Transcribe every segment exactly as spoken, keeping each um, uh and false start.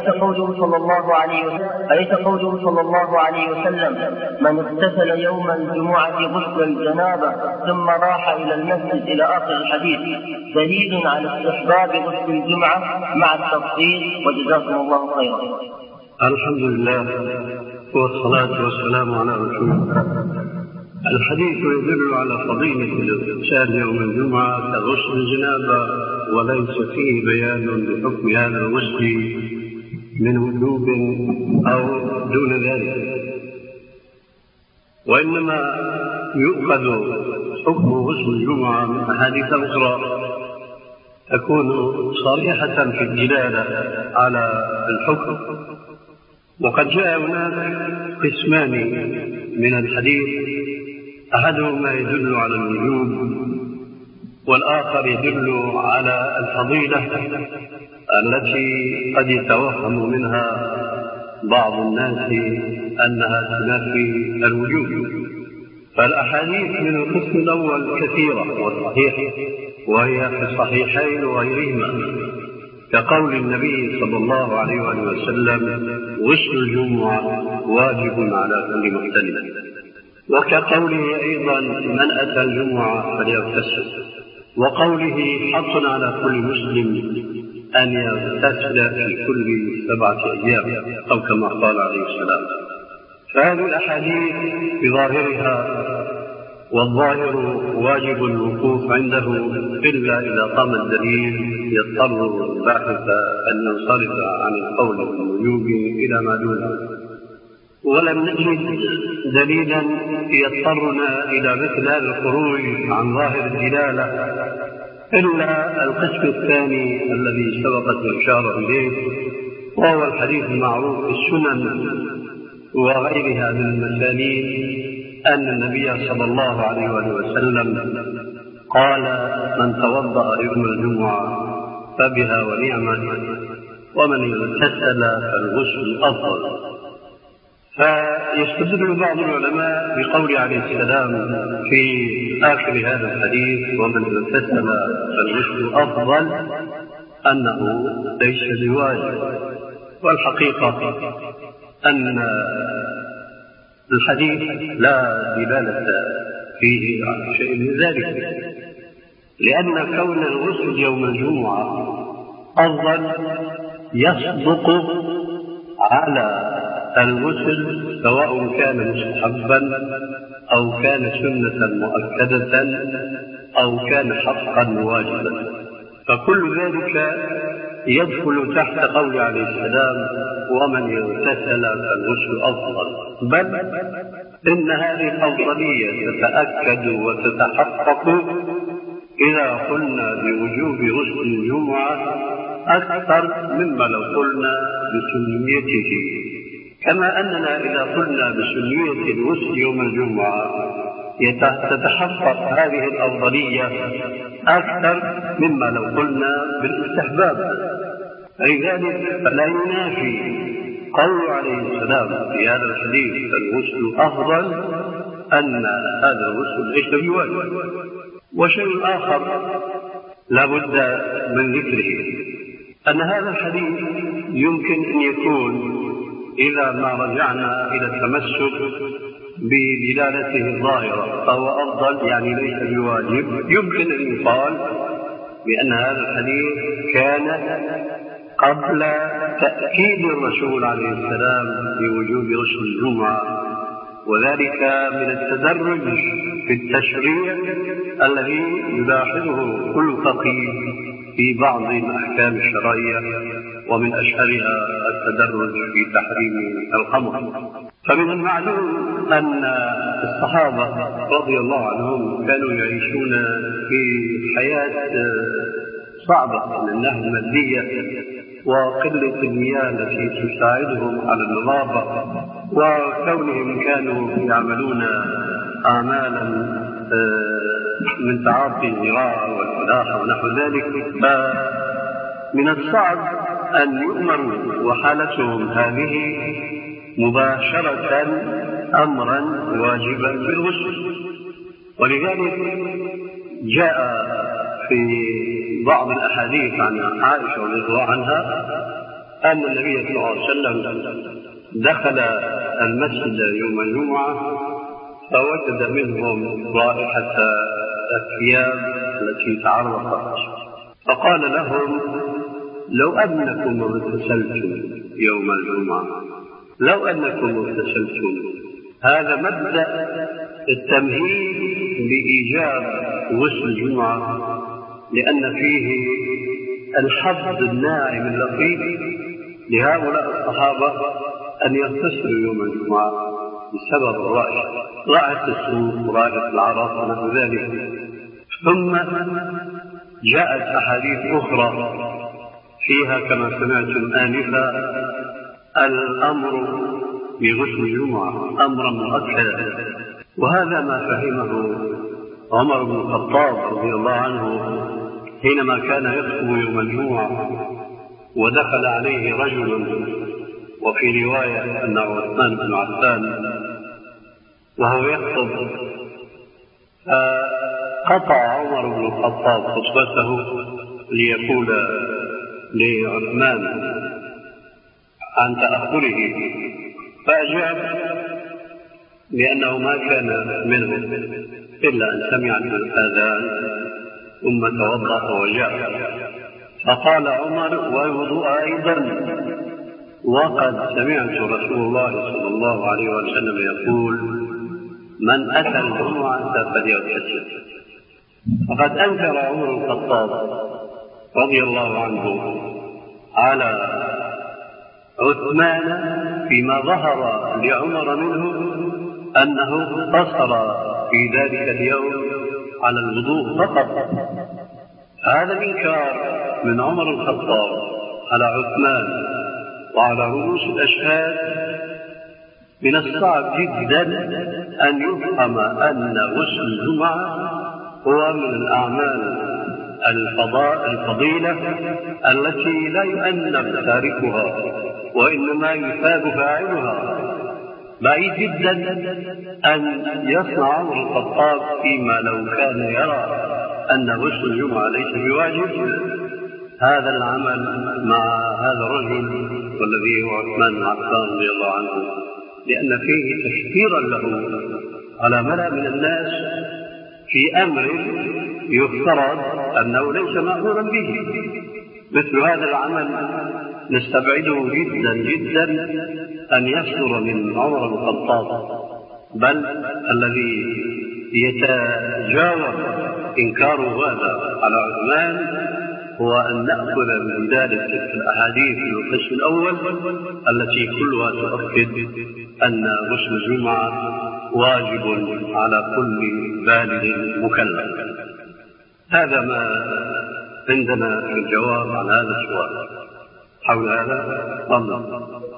قوله صلى الله عليه وسلم أليس قوله صلى الله عليه وسلم من اغتسل يوم الجمعة غسل الجنابة ثم راح إلى المسجد إلى آخر الحديث دليل على استحباب غسل الجمعة مع التفصيل؟ وجزاكم الله خيرا. الحمد لله والصلاة والسلام على رسول الله. الحديث يدل على فضيلة الاغتسال يوم الجمعة كغسل الجنابة، وليس فيه بيان بحكم هذا الغسل من وجوب أو دون ذلك، وإنما يؤخذ حكم غسل الجمعة من أحاديث أخرى تكون صريحة في الدلالة على الحكم. وقد جاء هناك قسمان من الحديث، أحدهما يدل على الوجوب والآخر يدل على الفضيلة التي قد يتوهم منها بعض الناس أنها تنافي الوجوب. فالأحاديث من القسم الأول كثيرة وصحيحة، وهي في الصحيحين وغيرهما، كقول النبي صلى الله عليه وسلم غسل الجمعة واجب على كل محتلم، وكقوله أيضا من أتى الجمعة فليغتسل، وقوله حق على كل مسلم أن يغتسل في كل سبعة أيام أو كما قال عليه السلام. فهذه الأحاديث بظاهرها، والظاهر واجب الوقوف عنده إلا إذا قام الدليل يضطر الباحث أن ينصرف عن القول بالوجوب إلى ما دونه، ولم نجد دليلا يضطرنا إلى مثل هذا الخروج عن ظاهر الدلالة إلا القسم الثاني الذي سبقت الإشارة إليه، وهو الحديث المعروف في السنن وغيرها من المسانيد أن النبي صلى الله عليه وسلم قال من توضأ يوم الجمعة فبها ونعمة، ومن اغتسل فالغسل أفضل. فيستدل بعض العلماء بقول عليه السلام في آخر هذا الحديث ومن اغتسل فالغسل أفضل أنه ليس بواجب، والحقيقة أن الحديث لا دلالة فيه على شيء من ذلك، لأن كون الغسل يوم الجمعة أفضل يصدق على الغسل سواء كان مستحبا أو كان سنة مؤكدة أو كان حقا واجبا، فكل ذلك يدخل تحت قول عليه السلام ومن يغتسل فالغسل أفضل. بل إن هذه الأفضلية تتأكد وتتحقق إذا قلنا بوجوب غسل الجمعة أكثر مما لو قلنا بسنيته، كما أننا إذا قلنا بسنية الغسل يوم الجمعة تتحقق هذه الأفضلية أكثر مما لو قلنا بالاستحباب. لذلك فلا ينافي قول عليه السلام في هذا الحديث الغسل أفضل أن هذا الغسل ليس بواجب. وشيء آخر لا بد من ذكره، أن هذا الحديث يمكن أن يكون إذا ما رجعنا إلى التمسك بدلالته الظاهرة فهو أفضل، يعني ليس بواجب، يمكن أن يقال بأن هذا الحديث كان قبل تأكيد الرسول عليه السلام بوجوب غسل الجمعة، وذلك من التدرج في التشريع الذي يلاحظه كل فقيه في بعض الأحكام الشرعية، ومن أشهرها التدرج في تحريم الخمر. فمن المعلوم أن الصحابة رضي الله عنهم كانوا يعيشون في حياة صعبة من الناحية المادية وقلة المياه التي تساعدهم على النظافة، وكونهم كانوا يعملون أعمالا من تعاطي الزراعة والفلاحة ونحو ذلك، فمن الصعب أن يؤمروا وحالتهم هذه مباشرة أمرا واجبا بالغسل. ولذلك جاء في بعض الأحاديث عن عائشة رضي الله عنها أن النبي صلى الله عليه وسلم دخل المسجد يوم الجمعة فوجد منهم رائحة الثياب التي تعرقت، فقال لهم: لو أنكم اغتسلتم يوم الجمعة، لو أنكم اغتسلتم. هذا مبدأ التمهيد لإيجاب غسل الجمعة، لأن فيه الحظ الناعم اللطيف لهؤلاء الصحابة أن يغتسلوا يوم الجمعة بسبب الرائحة، رائحة السوق ورائحة العرق ونحو ذلك. ثم جاءت أحاديث أخرى فيها كما سمعتم آنفا الأمر بغسل الجمعة أمرا مؤكدا، وهذا ما فهمه عمر بن الخطاب رضي الله عنه حينما كان يخطب يوم الجمعة ودخل عليه رجل، وفي رواية أنه عثمان بن عفان، وهو يخطب فقطع عمر بن الخطاب خطبته ليقول لعثمان عن تأخره، فأجاب لأنه ما كان منه إلا أن سمع الآذان ثم توضأ وجاء، فقال عمر: والوضوء أيضا، وقد سمعت رسول الله صلى الله عليه وسلم يقول: من أتى الجمعة فليغتسل. فقد أنكر عمر بن الخطاب رضي الله عنه على عثمان فيما ظهر لعمر منه أنه اقتصر في ذلك اليوم على الوضوء فقط. هذا الإنكار من عمر بن الخطاب على عثمان وعلى رؤوس الأشهاد من الصعب جدا أن يفهم أن غسل الجمعة هو من الأعمال الفضاء الفضيلة التي لا يؤنب تاركها وإنما يثاب فاعلها. بعيد جدا أن يصنع عمر بن الخطاب فيما لو كان يرى أن غسل الجمعة ليس بواجب هذا العمل مع هذا الرجل والذي هو عثمان بن عفان رضي الله عنه، لأن فيه تشهيرا له على ملأ من الناس في أمر يفترض أنه ليس مأمورا به. مثل هذا العمل نستبعده جدا جدا أن يصدر من عمر بن الخطاب، بل الذي يتجاوز إنكار هذا على عثمان هو أن نأخذ من ذلك الأحاديث في القسم الأول التي كلها تؤكد أن غسل الجمعة واجب على كل بالغ مكلف. هذا ما عندنا في الجواب عن هذا السؤال. حول هذا تفضل.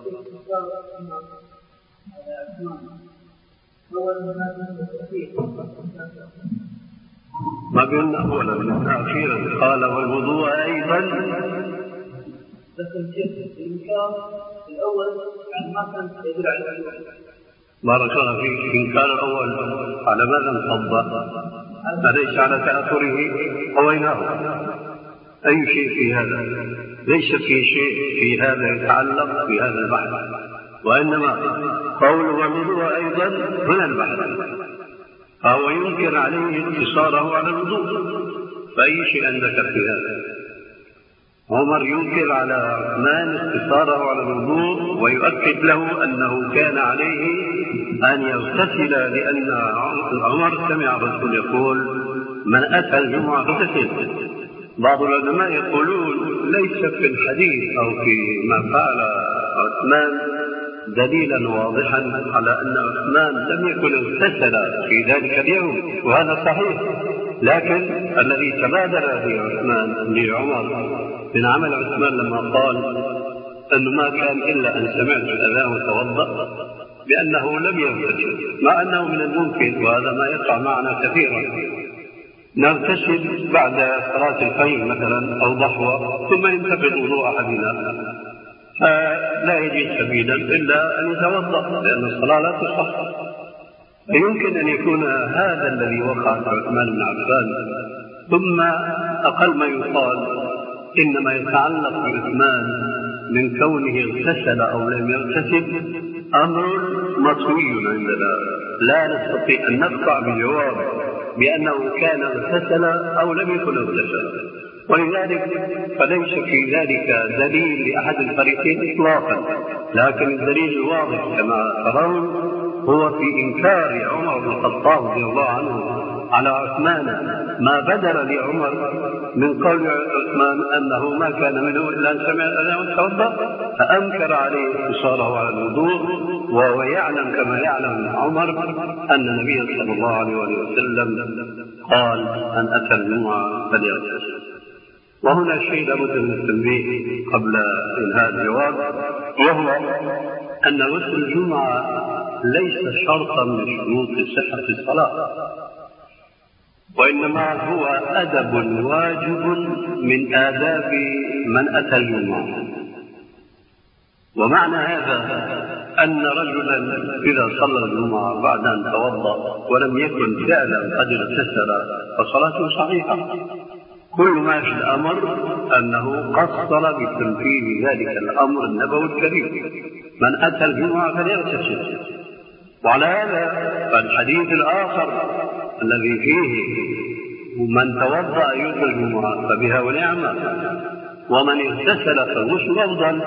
ما قلنا أولا من أخيرا قال والوضوء أيضا. لكن شيخ الإنكار الأول يعني ما كان يدل على الوضوء. بارك الله فيك. الإنكار الأول على ماذا انصب؟ أليس على تأثره قويناه؟ أي شيء في هذا؟ ليس في شيء في هذا يتعلق بهذا البحث، وإنما قول والوضوء أيضا من البحث، فهو ينكر عليه اقتصاره على الوضوء. فأي شيء عندك في هذا؟ عمر ينكر على عثمان اقتصاره على الوضوء ويؤكد له أنه كان عليه أن يغتسل، لأن عمر سمع الرسول يقول: من أتى الجمعة فاغتسل. بعض العلماء يقولون ليس في الحديث أو في ما فعل عثمان دليلا واضحا على أن عثمان لم يكن اغتسل في ذلك اليوم، وهذا صحيح، لكن الذي تبادر به عثمان لعمر من عمل عثمان لما قال أنه ما كان إلا أن سمعت الأذان وتوضأ بأنه لم يغتسل، مع أنه من الممكن، وهذا ما يقع معنا كثيرا، نغتسل بعد صلاة الفجر مثلا أو ضحوة ثم ينتقل وضوء أحدنا، فلا يجد سبيلا إلا أن يتوضأ لأن الصلاة لا تصح. فيمكن أن يكون هذا الذي وقع في عثمان بن عفان. ثم أقل ما يقال إنما يتعلق بعثمان من كونه اغتسل أو لم يغتسل أمر مطوي عندنا، لا نستطيع أن نقطع بجواب بأنه كان اغتسل أو لم يكن اغتسل، ولذلك فليس في ذلك دليل لأحد الفريقين إطلاقا. لكن الدليل الواضح كما ترون هو في إنكار عمر بن الخطاب رضي الله عنه على عثمان ما بدر لعمر من قول عثمان أنه ما كان منه إلا أن سمع الأذان وتوضأ، فأنكر عليه اقتصاره على الوضوء، وهو يعلم كما يعلم عمر أن النبي صلى الله عليه وسلم قال أن أتى الجمعة فليغتسل. وهنا شيء لابد من التنبيه قبل إنهاء الجواب، وهو أن غسل الجمعة ليس شرطا من شروط صحة الصلاة، وإنما هو أدب واجب من آداب من أتى الجمعة. ومعنى هذا أن رجلا إذا صلى الجمعة بعد أن توضأ ولم يكن فعلا قد اغتسل فصلاته صحيحة. كل ما في الأمر أنه قصر بتنفيذ ذلك الأمر النبوي الكريم، من أتى الجمعة فليغتسل. وعلى هذا فالحديث الآخر الذي فيه من توضأ يوم الجمعة فبها ونعمة، ومن اغتسل فالغسل أفضل،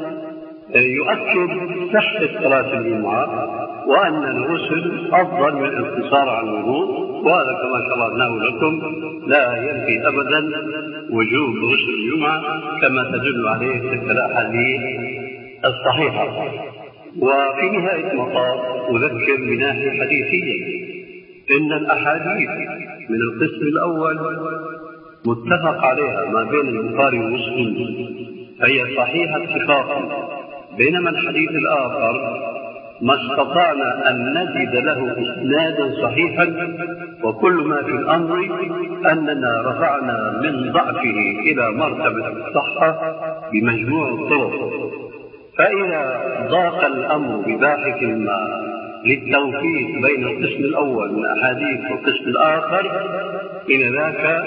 يؤكد صحة صلاة الجمعة وأن الغسل أفضل من الاقتصار على الوضوء. وهذا كما شرحناه لكم لا ينفي أبدا وجوب غسل الجمعة كما تدل عليه تلك الأحاديث الصحيحة. وفي نهاية المطاف أذكر بناحية حديثية، إن الأحاديث من القسم الأول متفق عليها ما بين البخاري ومسلم، هي صحيحة اتفاقا، بينما الحديث الآخر ما استطعنا أن نجد له إسنادا صحيحا، وكل ما في الأمر أننا رفعنا من ضعفه إلى مرتبة الصحة بمجموع الطرق. فإذا ضاق الأمر بباحث ما للتوفيق بين القسم الأول من الأحاديث والقسم الآخر، إلى ذاك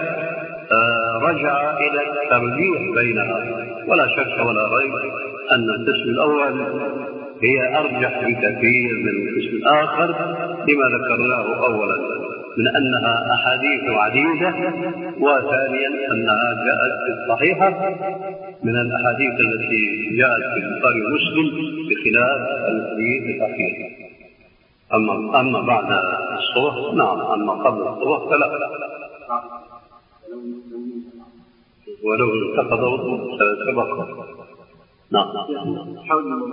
رجع إلى الترجيح بينها. ولا شك ولا ريب أن القسم الأول هي أرجح بكثير من القسم الآخر لما ذكرناه أولا من أنها أحاديث عديدة، وثانيا أنها جاءت في الصحيحة من الأحاديث التي جاءت في البخاري ومسلم بخلاف الحديث الأخير. أما, أما بعد الصبح نعم، أما قبل الصبح فلا، ولو اتخذ وضوء سبق. نعم.